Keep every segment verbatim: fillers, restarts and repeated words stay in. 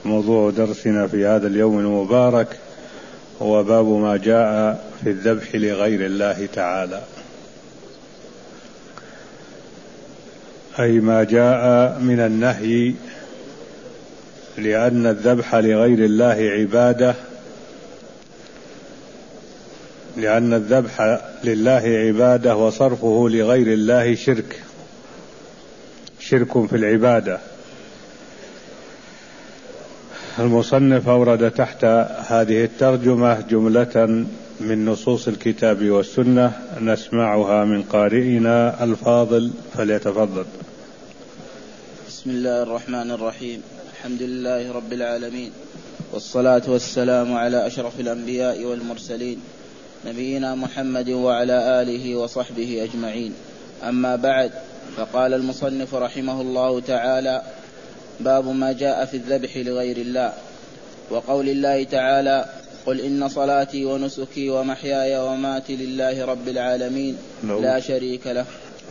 موضوع درسنا في هذا اليوم المبارك هو باب ما جاء في الذبح لغير الله تعالى، أي ما جاء من النهي، لأن الذبح لغير الله عبادة، لأن الذبح لله عبادة وصرفه لغير الله شرك شرك في العبادة. المصنف أورد تحت هذه الترجمة جملة من نصوص الكتاب والسنة نسمعها من قارئنا الفاضل، فليتفضل. بسم الله الرحمن الرحيم. الحمد لله رب العالمين، والصلاة والسلام على أشرف الأنبياء والمرسلين، نبينا محمد وعلى آله وصحبه أجمعين. أما بعد، فقال المصنف رحمه الله تعالى: باب ما جاء في الذبح لغير الله. وقول الله تعالى: قل إن صلاتي ونسكي ومحياي ومماتي لله رب العالمين لا شريك له.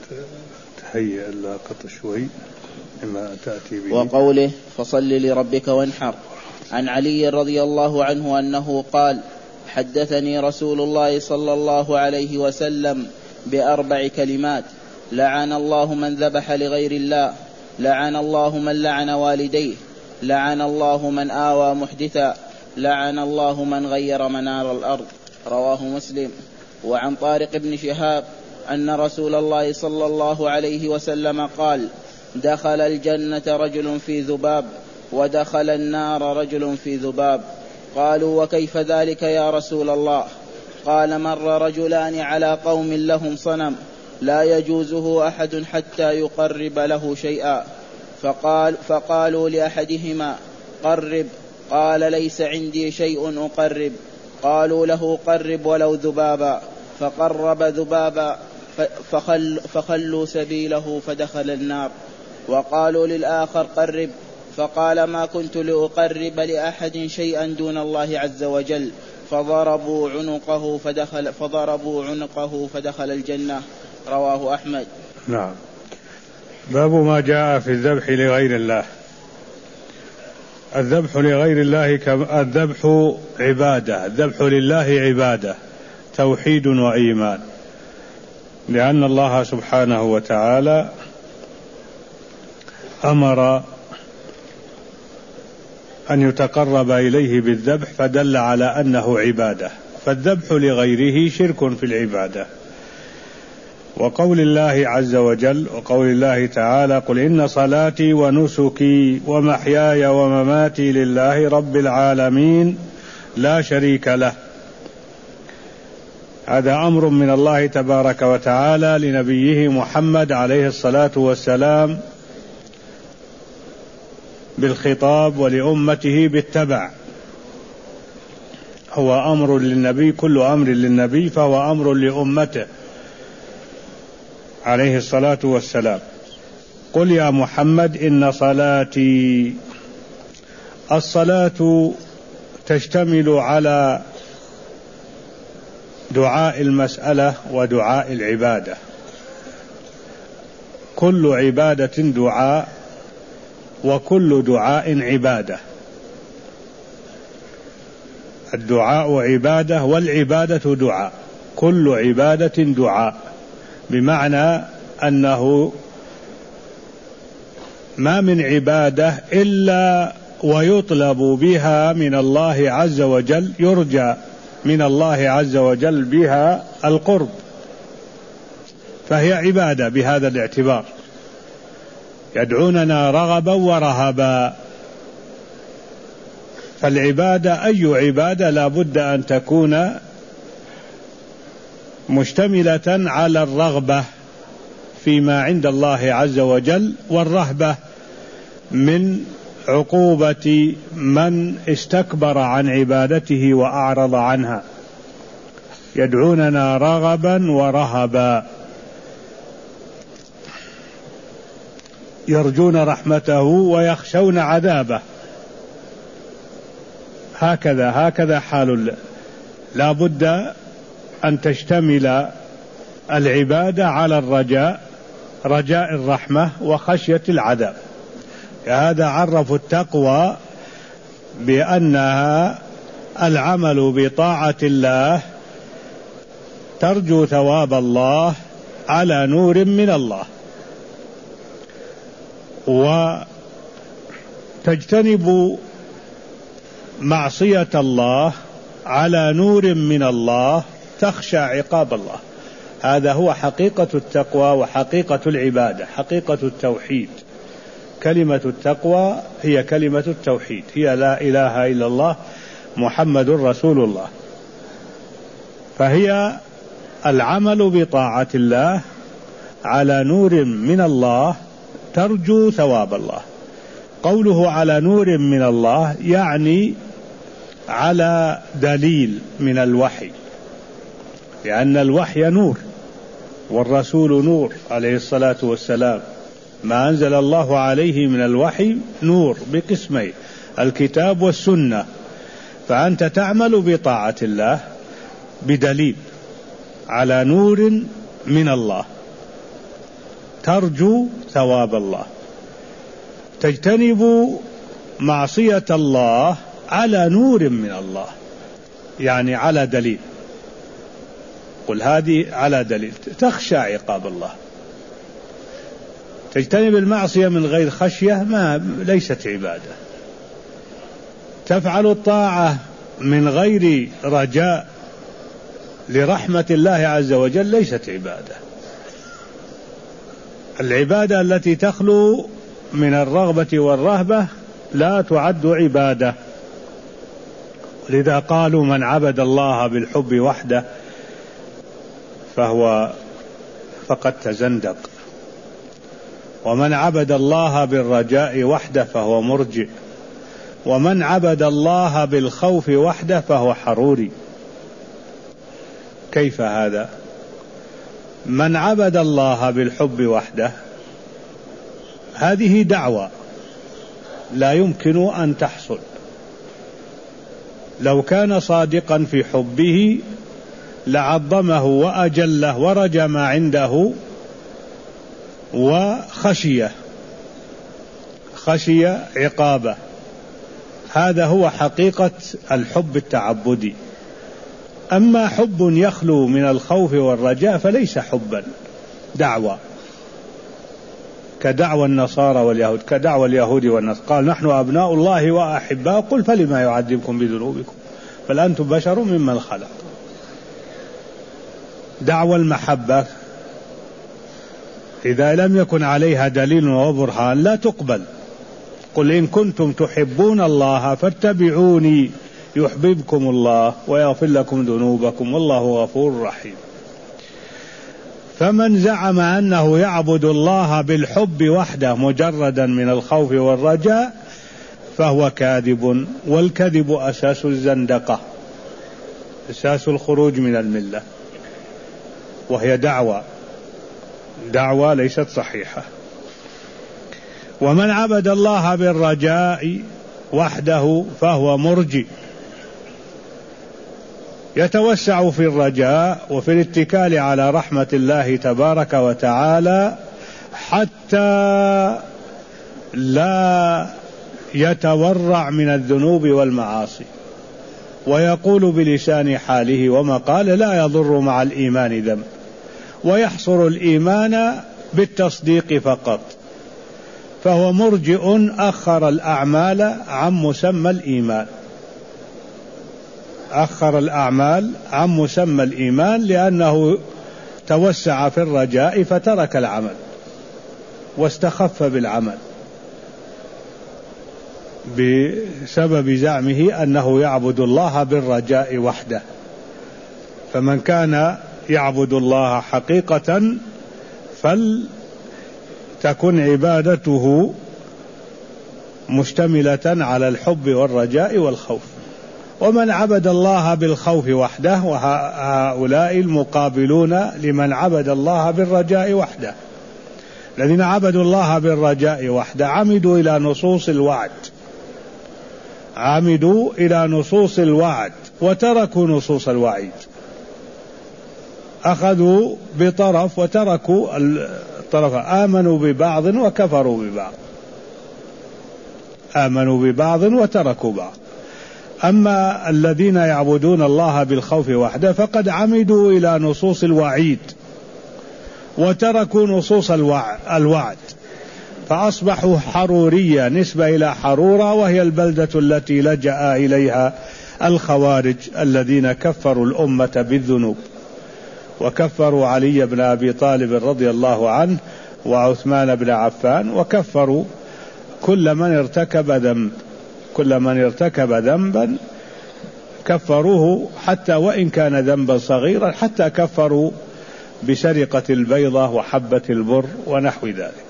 تهيئ اللاقط شوي ما تأتي به. وقوله: فصل لربك وانحر. عن علي رضي الله عنه أنه قال: حدثني رسول الله صلى الله عليه وسلم بأربع كلمات: لعن الله من ذبح لغير الله، لعن الله من لعن والديه، لعن الله من آوى محدثا، لعن الله من غير منار الأرض. رواه مسلم. وعن طارق بن شهاب أن رسول الله صلى الله عليه وسلم قال: دخل الجنة رجل في ذباب، ودخل النار رجل في ذباب. قالوا: وكيف ذلك يا رسول الله؟ قال: مر رجلان على قوم لهم صنم لا يجوزه أحد حتى يقرب له شيئا، فقال فقالوا لأحدهما: قرب. قال: ليس عندي شيء أقرب. قالوا له: قرب ولو ذبابا. فقرب ذبابا فخل فخلوا سبيله فدخل النار. وقالوا للآخر: قرب. فقال: ما كنت لأقرب لأحد شيئا دون الله عز وجل. فضربوا عنقه فدخل, فضربوا عنقه فدخل الجنة. رواه أحمد. نعم. باب ما جاء في الذبح لغير الله. الذبح لغير الله الذبح عبادة، الذبح لله عبادة، توحيد وإيمان، لأن الله سبحانه وتعالى أمر أن يتقرب إليه بالذبح، فدل على أنه عبادة، فالذبح لغيره شرك في العبادة. وقول الله عز وجل وقول الله تعالى: قل إن صلاتي ونسكي ومحياي ومماتي لله رب العالمين لا شريك له. هذا أمر من الله تبارك وتعالى لنبيه محمد عليه الصلاة والسلام بالخطاب، ولأمته بالتبع. هو أمر للنبي، كل أمر للنبي فهو أمر لأمته عليه الصلاة والسلام. قل يا محمد إن صلاتي، الصلاة تشتمل على دعاء المسألة ودعاء العبادة، كل عبادة دعاء وكل دعاء عبادة. الدعاء عبادة والعبادة دعاء، كل عبادة دعاء، بمعنى أنه ما من عبادة إلا ويطلب بها من الله عز وجل، يرجى من الله عز وجل بها القرب، فهي عبادة بهذا الاعتبار. يدعوننا رغبا ورهبا، فالعبادة أي عبادة لا بد أن تكون مشتملة على الرغبة فيما عند الله عز وجل، والرهبة من عقوبة من استكبر عن عبادته وأعرض عنها. يدعوننا رغبا ورهبا، يرجون رحمته ويخشون عذابه. هكذا هكذا حال، لا بد أن تشتمل العبادة على الرجاء، رجاء الرحمة وخشية العذاب. هذا عرف التقوى بأنها العمل بطاعة الله ترجو ثواب الله على نور من الله، وتجتنب معصية الله على نور من الله تخشى عقاب الله. هذا هو حقيقة التقوى وحقيقة العبادة، حقيقة التوحيد. كلمة التقوى هي كلمة التوحيد، هي لا إله إلا الله محمد رسول الله. فهي العمل بطاعة الله على نور من الله ترجو ثواب الله. قوله على نور من الله يعني على دليل من الوحي، لأن الوحي نور والرسول نور عليه الصلاة والسلام. ما أنزل الله عليه من الوحي نور بقسمين، الكتاب والسنة. فأنت تعمل بطاعة الله بدليل على نور من الله ترجو ثواب الله، تجتنب معصية الله على نور من الله، يعني على دليل. قل هذه على دليل، تخشى عقاب الله. تجتنب المعصية من غير خشية ما ليست عبادة. تفعل الطاعة من غير رجاء لرحمة الله عز وجل ليست عبادة. العبادة التي تخلو من الرغبة والرهبة لا تعد عبادة. لذا قالوا من عبد الله بالحب وحده فهو فقد تزندق، ومن عبد الله بالرجاء وحده فهو مرجئ، ومن عبد الله بالخوف وحده فهو حروري. كيف هذا؟ من عبد الله بالحب وحده هذه دعوة لا يمكن أن تحصل. لو كان صادقا في حبه لعظمه وأجله ورجى ما عنده وخشيه خشي عقابه. هذا هو حقيقة الحب التعبدي. أما حب يخلو من الخوف والرجاء فليس حبا، دعوة، كدعوى النصارى واليهود، كدعوى اليهود والنصارى. قال نحن أبناء الله وأحباء، قل فلما يعذبكم بذنوبكم بل أنتم بشر ممن خلق. دعوى المحبة إذا لم يكن عليها دليل وبرهان لا تقبل. قل إن كنتم تحبون الله فاتبعوني يحببكم الله ويغفر لكم ذنوبكم والله غفور رحيم. فمن زعم أنه يعبد الله بالحب وحده مجردا من الخوف والرجاء فهو كاذب، والكذب أساس الزندقة، أساس الخروج من الملة، وهي دعوة دعوة ليست صحيحة. ومن عبد الله بالرجاء وحده فهو مرجئ، يتوسع في الرجاء وفي الاتكال على رحمة الله تبارك وتعالى حتى لا يتورع من الذنوب والمعاصي، ويقول بلسان حاله وما قال لا يضر مع الإيمان ذنب، ويحصر الإيمان بالتصديق فقط. فهو مرجئ أخر الأعمال عن مسمى الإيمان، أخر الأعمال عن مسمى الإيمان لأنه توسع في الرجاء فترك العمل واستخف بالعمل بسبب زعمه أنه يعبد الله بالرجاء وحده. فمن كان يعبد الله حقيقة فلتكن عبادته مشتملة على الحب والرجاء والخوف. ومن عبد الله بالخوف وحده، وهؤلاء المقابلون لمن عبد الله بالرجاء وحده. الذين عبدوا الله بالرجاء وحده عمدوا إلى نصوص الوعد، عمدوا إلى نصوص الوعد وتركوا نصوص الوعيد، أخذوا بطرف وتركوا الطرف، آمنوا ببعض وكفروا ببعض، آمنوا ببعض وتركوا بعض. أما الذين يعبدون الله بالخوف وحده فقد عمدوا إلى نصوص الوعيد وتركوا نصوص الوعد، فأصبحوا حرورية نسبة إلى حرورة، وهي البلدة التي لجأ إليها الخوارج الذين كفروا الأمة بالذنوب، وكفروا علي بن أبي طالب رضي الله عنه وعثمان بن عفان، وكفروا كل من ارتكب ذنب، كل من ارتكب ذنبا كفروه، حتى وإن كان ذنبا صغيرا، حتى كفروا بسرقة البيضة وحبة البر ونحو ذلك،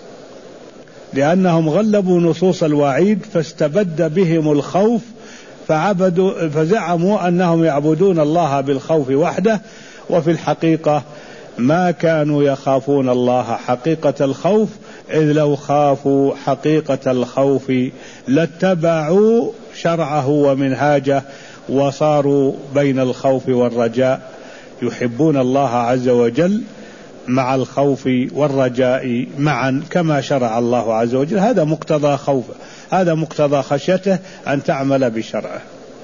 لأنهم غلبوا نصوص الوعيد فاستبد بهم الخوف، فعبدوا فزعموا أنهم يعبدون الله بالخوف وحده، وفي الحقيقة ما كانوا يخافون الله حقيقة الخوف، إذ لو خافوا حقيقة الخوف لاتبعوا شرعه ومنهاجه وصاروا بين الخوف والرجاء، يحبون الله عز وجل مع الخوف والرجاء معا كما شرع الله عز وجل. هذا مقتضى خوفه، هذا مقتضى خشيته أن تعمل بشرعه.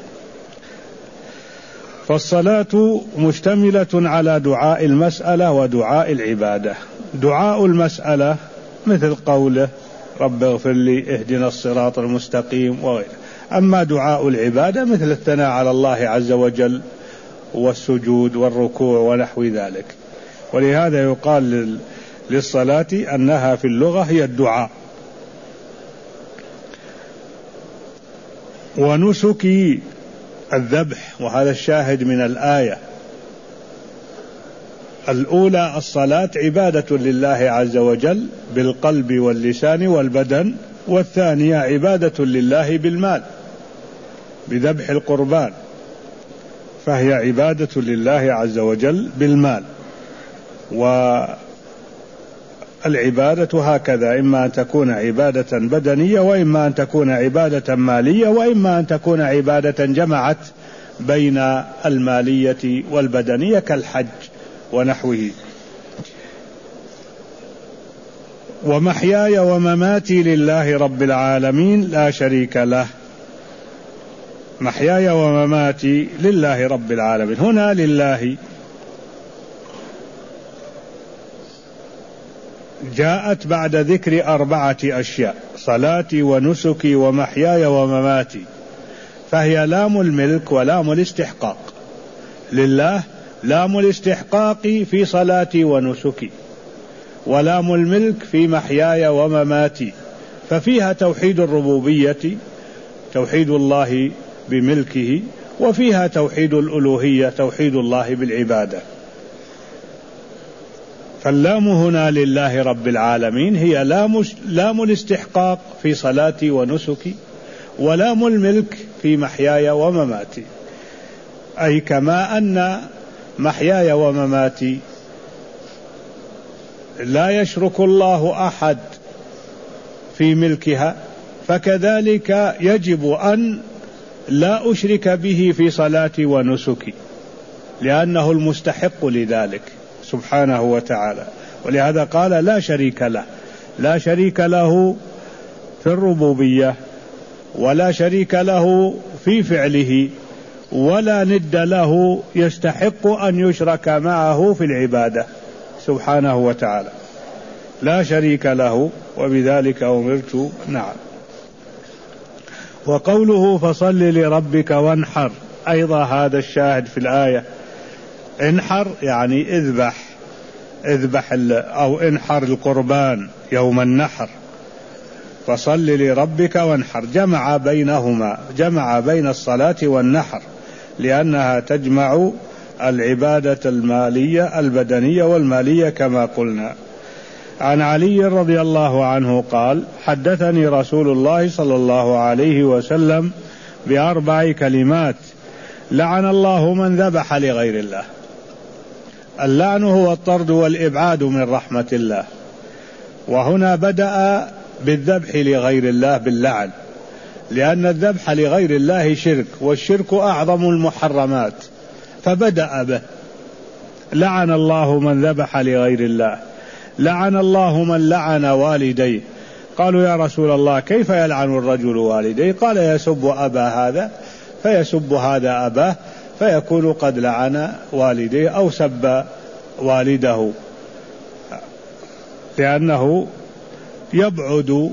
فالصلاة مشتملة على دعاء المسألة ودعاء العبادة. دعاء المسألة مثل قوله رب اغفر لي اهدنا الصراط المستقيم وغيره. أما دعاء العبادة مثل الثناء على الله عز وجل والسجود والركوع ونحو ذلك. ولهذا يقال للصلاة أنها في اللغة هي الدعاء. ونسكي الذبح، وهذا الشاهد من الآية الأولى، الصلاة عبادة لله عز وجل بالقلب واللسان والبدن، والثانية عبادة لله بالمال بذبح القربان، فهي عبادة لله عز وجل بالمال. والعبادة هكذا، إما أن تكون عبادة بدنية، وإما أن تكون عبادة مالية، وإما أن تكون عبادة جمعت بين المالية والبدنية كالحج ونحوه. ومحياي ومماتي لله رب العالمين لا شريك له. محياي ومماتي لله رب العالمين، هنا لله جاءت بعد ذكر أربعة أشياء: صلاتي ونسكي ومحياي ومماتي، فهي لام الملك ولام الاستحقاق. لله لام الاستحقاق في صلاتي ونسكي، ولام الملك في محياي ومماتي، ففيها توحيد الربوبية، توحيد الله بملكه، وفيها توحيد الألوهية، توحيد الله بالعبادة. فاللام هنا لله رب العالمين هي لام, لام الاستحقاق في صلاتي ونسكي، ولام الملك في محياي ومماتي. أي كما أن محياي ومماتي لا يشرك الله أحد في ملكها، فكذلك يجب أن لا أشرك به في صلاتي ونسكي، لأنه المستحق لذلك سبحانه وتعالى. ولهذا قال لا شريك له، لا شريك له في الربوبية، ولا شريك له في فعله، ولا ند له يستحق أن يشرك معه في العبادة سبحانه وتعالى، لا شريك له، وبذلك أمرت. نعم. وقوله فصل لربك وانحر، أيضا هذا الشاهد في الآية. انحر يعني اذبح، اذبح أو انحر القربان يوم النحر. فصل لربك وانحر، جمع بينهما، جمع بين الصلاة والنحر، لأنها تجمع العبادة المالية البدنية والمالية كما قلنا. عن علي رضي الله عنه قال: حدثني رسول الله صلى الله عليه وسلم بأربع كلمات: لعن الله من ذبح لغير الله. اللعن هو الطرد والإبعاد من رحمة الله، وهنا بدأ بالذبح لغير الله باللعن، لأن الذبح لغير الله شرك، والشرك أعظم المحرمات، فبدأ به. لعن الله من ذبح لغير الله، لعن الله من لعن والديه. قالوا: يا رسول الله كيف يلعن الرجل والديه؟ قال: يسب أبا هذا فيسب هذا أباه فيكون قد لعن والديه أو سب والده، لأنه يبعد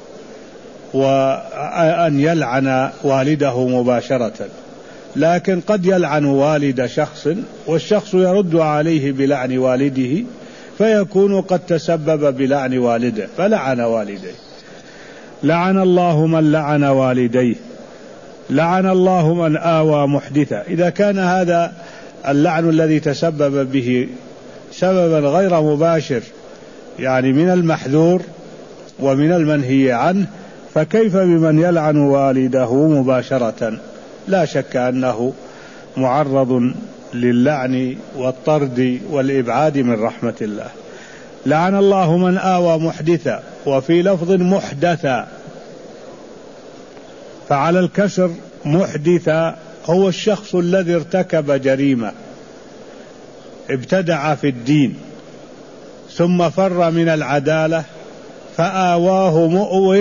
وأن يلعن والده مباشرة، لكن قد يلعن والد شخص والشخص يرد عليه بلعن والده فيكون قد تسبب بلعن والده فلعن والديه. لعن الله من لعن والديه، لعن الله من آوى محدثا. إذا كان هذا اللعن الذي تسبب به سببا غير مباشر يعني من المحذور ومن المنهي عنه، فكيف بمن يلعن والده مباشرة؟ لا شك أنه معرض للعن والطرد والإبعاد من رحمة الله. لعن الله من آوى محدثا، وفي لفظ محدثا، فعلى الكسر محدثا هو الشخص الذي ارتكب جريمة ابتدع في الدين ثم فر من العدالة فآواه مؤو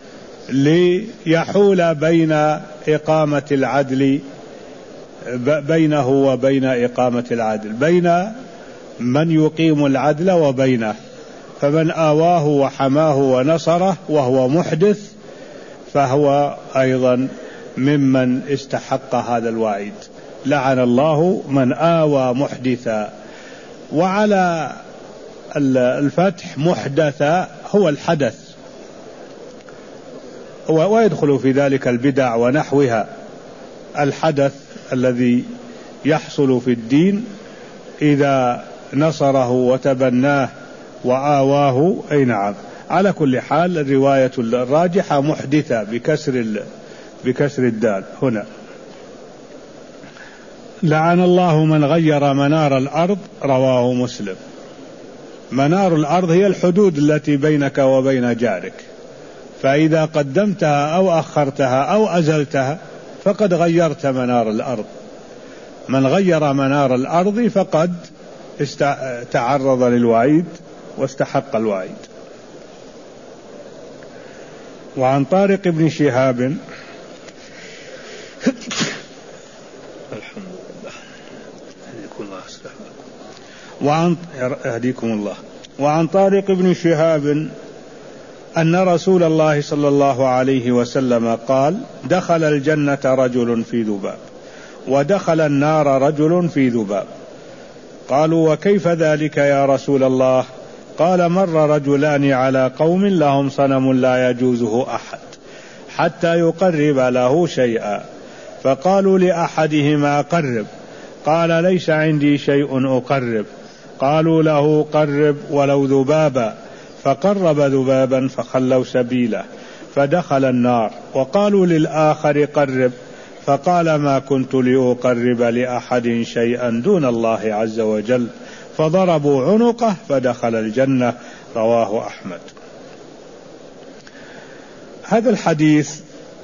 ليحول بين إقامة العدل بينه وبين إقامة العدل، بين من يقيم العدل وبينه، فمن آواه وحماه ونصره وهو محدث فهو أيضا ممن استحق هذا الوعيد. لعن الله من آوى محدثا. وعلى الفتح محدثا هو الحدث، ويدخل في ذلك البدع ونحوها، الحدث الذي يحصل في الدين إذا نصره وتبناه وآواه. أي نعم، على كل حال الرواية الراجحة محدثة بكسر بكسر الدال هنا. لعن الله من غير منار الأرض، رواه مسلم. منار الأرض هي الحدود التي بينك وبين جارك، فإذا قدمتها أو أخرتها أو أزلتها فقد غيرت منار الأرض. من غير منار الأرض فقد تعرض للوعيد واستحق الوعيد. وعن طارق بن شهاب الحمد لله يهديكم الله وعن يهديكم الله وعن طارق بن شهاب أن رسول الله صلى الله عليه وسلم قال: دخل الجنة رجل في ذباب، ودخل النار رجل في ذباب. قالوا: وكيف ذلك يا رسول الله؟ قال: مر رجلان على قوم لهم صنم لا يجوزه أحد حتى يقرب له شيئا، فقالوا لأحدهما: قرب. قال: ليس عندي شيء أقرب. قالوا له: قرب ولو ذبابا. فقرب ذبابا فخلوا سبيله فدخل النار. وقالوا للآخر: قرب. فقال: ما كنت لأقرب لأحد شيئا دون الله عز وجل. فضربوا عنقه فدخل الجنة. رواه أحمد. هذا الحديث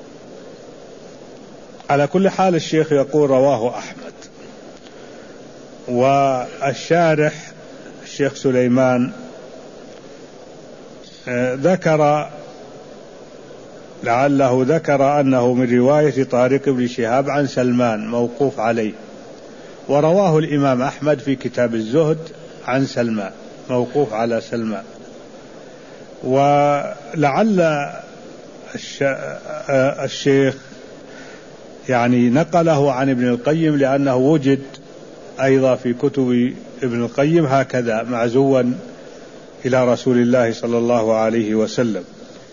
على كل حال الشيخ يقول رواه أحمد، والشارح الشيخ سليمان ذكر لعله ذكر أنه من رواية طارق بن شهاب عن سلمان موقوف عليه، ورواه الإمام أحمد في كتاب الزهد عن سلمان موقوف على سلمان. ولعل الشيخ يعني نقله عن ابن القيم لأنه وجد أيضا في كتب ابن القيم هكذا معزوا إلى رسول الله صلى الله عليه وسلم.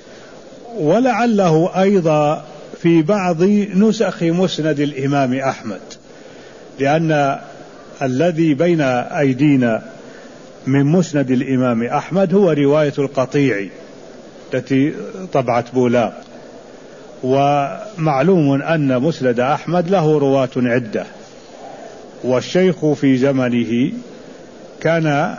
ولعله أيضا في بعض نسخ مسند الإمام أحمد، لأن الذي بين أيدينا من مسند الإمام أحمد هو رواية القطيعي التي طبعت بولاق، ومعلوم أن مسند أحمد له رواة عدة، والشيخ في زمنه كان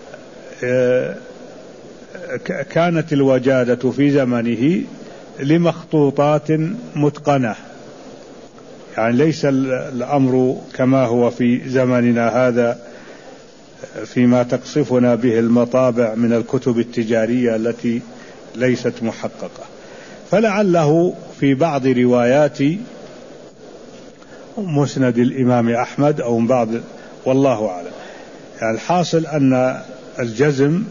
كانت الوجادة في زمنه لمخطوطات متقنة، يعني ليس الأمر كما هو في زمننا هذا فيما تقصفنا به المطابع من الكتب التجارية التي ليست محققة. فلعله في بعض روايات مسند الإمام أحمد أو من بعض، والله أعلم. يعني الحاصل أن الجزم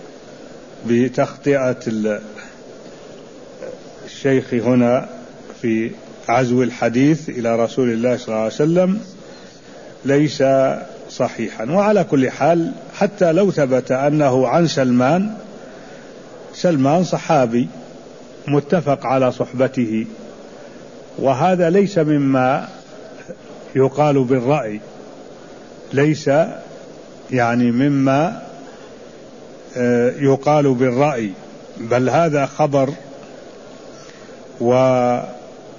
بتخطئة الشيخ هنا في عزو الحديث إلى رسول الله صلى الله عليه وسلم ليس صحيحا. وعلى كل حال حتى لو ثبت أنه عن سلمان، سلمان صحابي متفق على صحبته، وهذا ليس مما يقال بالرأي، ليس يعني مما يقال بالرأي، بل هذا خبر وله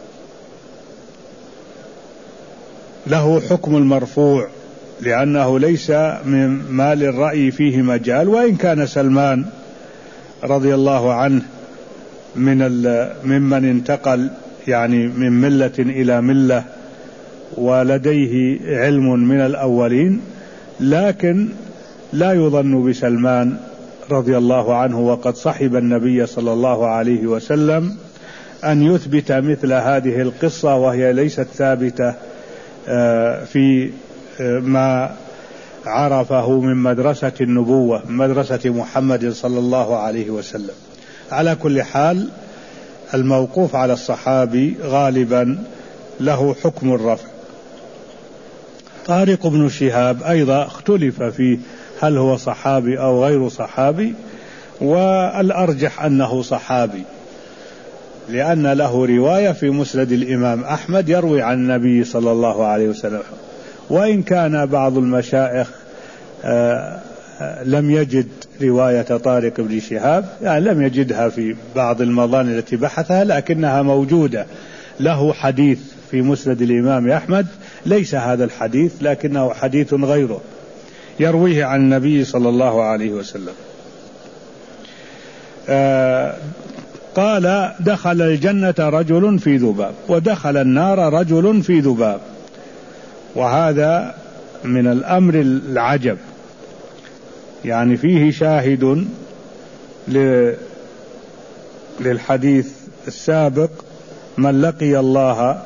حكم المرفوع، لأنه ليس مما للرأي فيه مجال. وإن كان سلمان رضي الله عنه من ممن انتقل يعني من ملة إلى ملة ولديه علم من الأولين، لكن لا يظن بسلمان رضي الله عنه وقد صحب النبي صلى الله عليه وسلم أن يثبت مثل هذه القصة، وهي ليست ثابتة في ما عرفه من مدرسة النبوة، مدرسة محمد صلى الله عليه وسلم. على كل حال الموقوف على الصحابي غالبا له حكم الرفع. طارق بن شهاب أيضا اختلف فيه هل هو صحابي أو غير صحابي، والأرجح أنه صحابي، لأن له رواية في مسند الإمام أحمد يروي عن النبي صلى الله عليه وسلم. وإن كان بعض المشايخ لم يجد رواية طارق بن شهاب، يعني لم يجدها في بعض المظان التي بحثها، لكنها موجودة، له حديث في مسند الإمام أحمد ليس هذا الحديث، لكنه حديث غيره يرويه عن النبي صلى الله عليه وسلم. آه قال: دخل الجنة رجل في ذباب، ودخل النار رجل في ذباب. وهذا من الأمر العجب، يعني فيه شاهد للحديث السابق: من لقي الله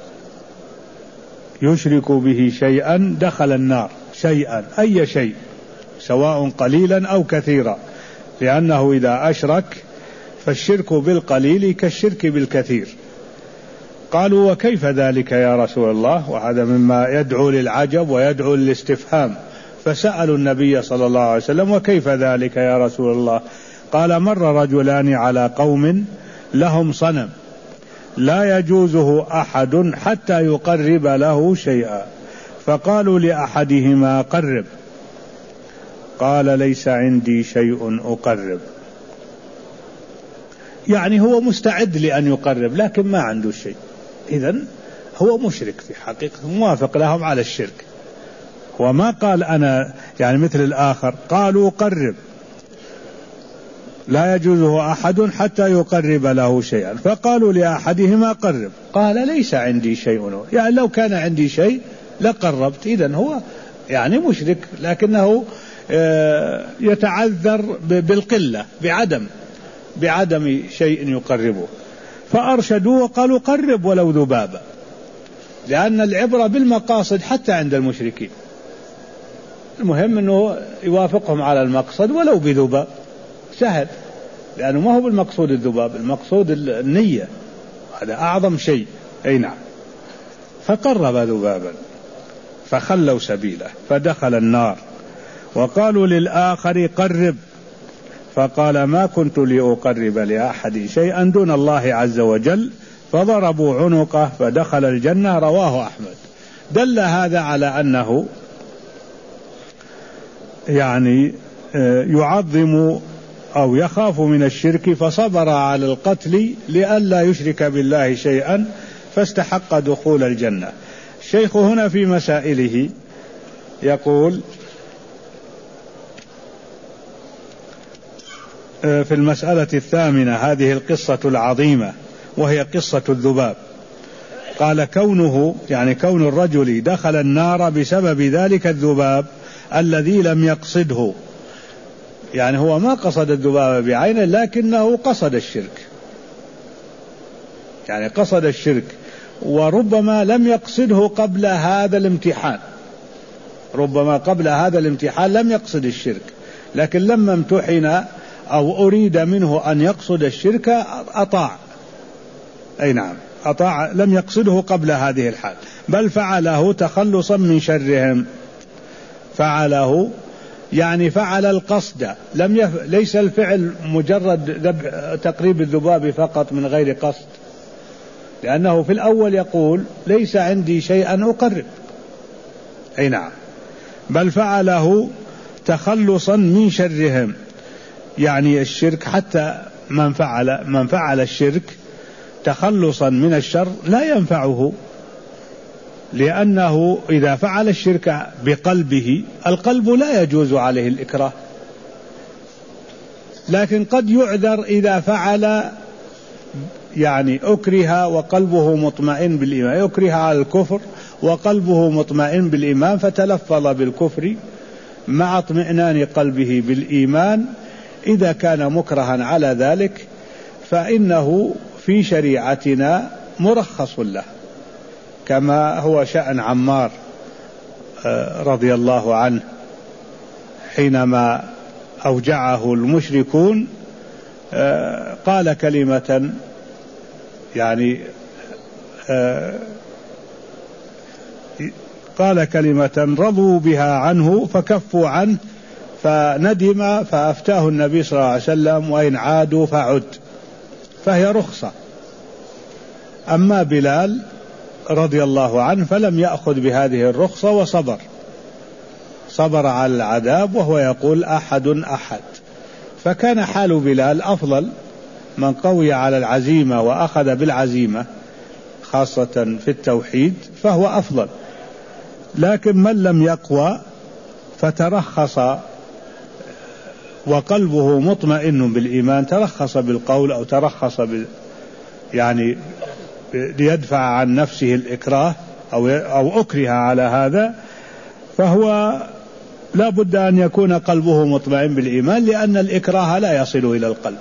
يشرك به شيئا دخل النار. شيئا أي شيء، سواء قليلا أو كثيرا، لأنه إذا أشرك فالشرك بالقليل كالشرك بالكثير. قالوا: وكيف ذلك يا رسول الله؟ وهذا مما يدعو للعجب ويدعو للاستفهام، فسألوا النبي صلى الله عليه وسلم: وكيف ذلك يا رسول الله؟ قال: مر رجلان على قوم لهم صنم لا يجوزه أحد حتى يقرب له شيئا، فقالوا لأحدهما: قرب. قال: ليس عندي شيء أقرب. يعني هو مستعد لأن يقرب لكن ما عنده شيء، إذن هو مشرك في حقيقة، موافق لهم على الشرك. وما قال أنا يعني مثل الآخر، قالوا: قرب، لا يجوزه أحد حتى يقرب له شيئا، فقالوا لأحدهما: قرب. قال: ليس عندي شيء، يعني لو كان عندي شيء لقربت. إذن هو يعني مشرك، لكنه يتعذر بالقلة، بعدم بعدم شيء يقربه. فأرشدوه وقالوا: قرب ولو ذبابا، لأن العبرة بالمقاصد حتى عند المشركين، المهم أنه يوافقهم على المقصد ولو بذباب، سهل، لأنه ما هو بالمقصود الذباب، المقصود النية، هذا أعظم شيء. أي نعم. فقرب ذبابا فخلوا سبيله فدخل النار. وقالوا للآخر: قرب. فقال: ما كنت لأقرب لأحد شيئا دون الله عز وجل، فضربوا عنقه فدخل الجنة. رواه أحمد. دل هذا على أنه يعني يعظم أو يخاف من الشرك، فصبر على القتل لئلا يشرك بالله شيئا، فاستحق دخول الجنة. الشيخ هنا في مسائله يقول في المسألة الثامنة هذه القصة العظيمة، وهي قصة الذباب. قال: كونه يعني كون الرجل دخل النار بسبب ذلك الذباب الذي لم يقصده، يعني هو ما قصد الذباب بعينه، لكنه قصد الشرك، يعني قصد الشرك وربما لم يقصده قبل هذا الامتحان، ربما قبل هذا الامتحان لم يقصد الشرك، لكن لما امتحن أو أريد منه أن يقصد الشرك أطاع. أي نعم أطاع، لم يقصده قبل هذه الحال، بل فعله تخلصا من شرهم. فعله يعني فعل القصد، لم يف... ليس الفعل مجرد ذب... تقريب الذباب فقط من غير قصد، لأنه في الأول يقول ليس عندي شيئا أقرب. أي نعم، بل فعله تخلصا من شرهم، يعني الشرك حتى من فعل من فعل الشرك تخلصا من الشر لا ينفعه، لأنه إذا فعل الشرك بقلبه القلب لا يجوز عليه الإكراه، لكن قد يعذر إذا فعل يعني أكره وقلبه مطمئن بالإيمان، يكره على الكفر وقلبه مطمئن بالإيمان فتلفظ بالكفر مع اطمئنان قلبه بالإيمان، إذا كان مكرها على ذلك فإنه في شريعتنا مرخص له، كما هو شأن عمار رضي الله عنه حينما أوجعه المشركون قال كلمة يعني قال كلمة رضوا بها عنه فكفوا عنه فندم، فأفتاه النبي صلى الله عليه وسلم وإن عادوا فعد، فهي رخصة. أما بلال رضي الله عنه فلم يأخذ بهذه الرخصة وصبر، صبر على العذاب وهو يقول أحد أحد، فكان حال بلال أفضل، من قوي على العزيمة وأخذ بالعزيمة خاصة في التوحيد فهو أفضل. لكن من لم يقوى فترخص وقلبه مطمئن بالإيمان، ترخص بالقول أو ترخص بال يعني ليدفع عن نفسه الإكراه أو أو أكره على هذا، فهو لا بد أن يكون قلبه مطمئن بالإيمان، لأن الإكراه لا يصل إلى القلب.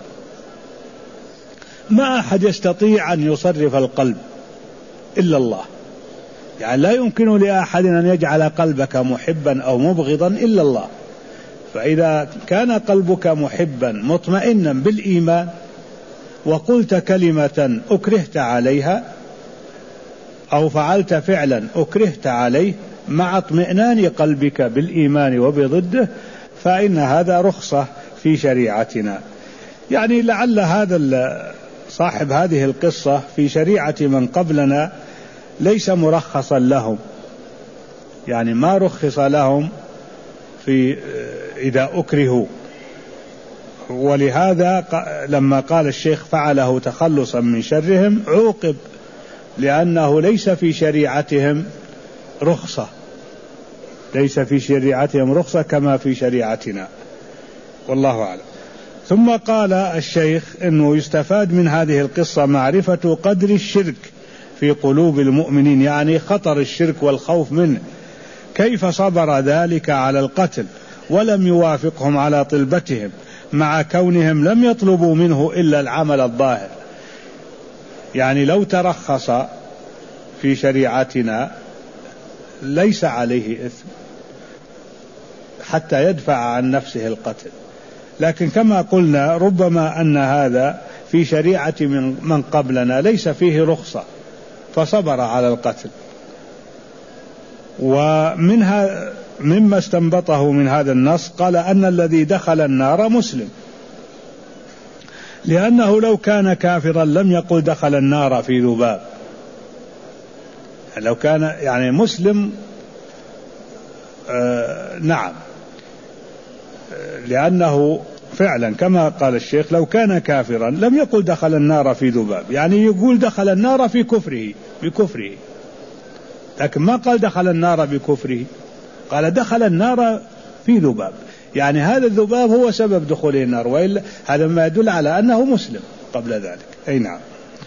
ما أحد يستطيع أن يصرف القلب إلا الله، يعني لا يمكن لأحد أن يجعل قلبك محبا أو مبغضا إلا الله. فإذا كان قلبك محبا مطمئنا بالإيمان وقلت كلمة أكرهت عليها أو فعلت فعلا أكرهت عليه مع اطمئنان قلبك بالإيمان وبضده، فإن هذا رخصة في شريعتنا. يعني لعل هذا صاحب هذه القصة في شريعة من قبلنا ليس مرخصا لهم، يعني ما رخص لهم في إذا أكرهوا، ولهذا لما قال الشيخ فعله تخلصا من شرهم عوقب، لأنه ليس في شريعتهم رخصة، ليس في شريعتهم رخصة كما في شريعتنا، والله أعلم. ثم قال الشيخ إنه يستفاد من هذه القصة معرفة قدر الشرك في قلوب المؤمنين، يعني خطر الشرك والخوف منه، كيف صبر ذلك على القتل ولم يوافقهم على طلبتهم مع كونهم لم يطلبوا منه إلا العمل الظاهر. يعني لو ترخص في شريعتنا ليس عليه إثم حتى يدفع عن نفسه القتل، لكن كما قلنا ربما أن هذا في شريعة من قبلنا ليس فيه رخصة فصبر على القتل. ومنها مما استنبطه من هذا النص قال أن الذي دخل النار مسلم، لأنه لو كان كافرا لم يقل دخل النار في ذباب، لو كان يعني مسلم آه نعم، لأنه فعلا كما قال الشيخ لو كان كافرا لم يقل دخل النار في ذباب، يعني يقول دخل النار في كفره بكفره، لكن ما قال دخل النار بكفره، قال دخل النار في ذباب، يعني هذا الذباب هو سبب دخوله النار، وإلا هذا ما يدل على أنه مسلم قبل ذلك. أي نعم.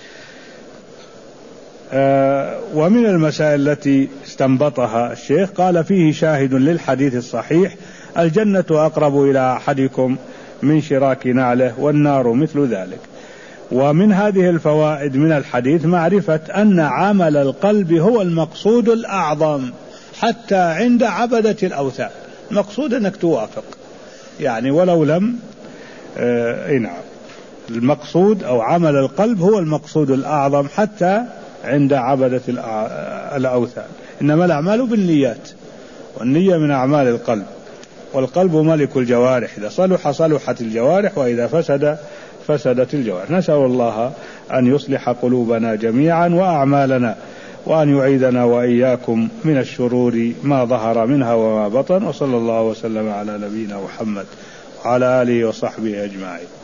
آه ومن المسائل التي استنبطها الشيخ قال فيه شاهد للحديث الصحيح الجنة أقرب إلى أحدكم من شراك نعله والنار مثل ذلك. ومن هذه الفوائد من الحديث معرفة أن عمل القلب هو المقصود الأعظم حتى عند عبدة الأوثان. المقصود أنك توافق يعني ولو لم آه نعم، المقصود أو عمل القلب هو المقصود الأعظم حتى عند عبدة الأوثان. إنما الأعمال بالنيات، والنية من أعمال القلب، والقلب ملك الجوارح، إذا صلح صلحت الجوارح وإذا فسد فسدت الجوارح. نسأل الله أن يصلح قلوبنا جميعا وأعمالنا، وأن يعيدنا وإياكم من الشرور ما ظهر منها وما بطن. وصلى الله وسلم على نبينا محمد وعلى آله وصحبه أجمعين.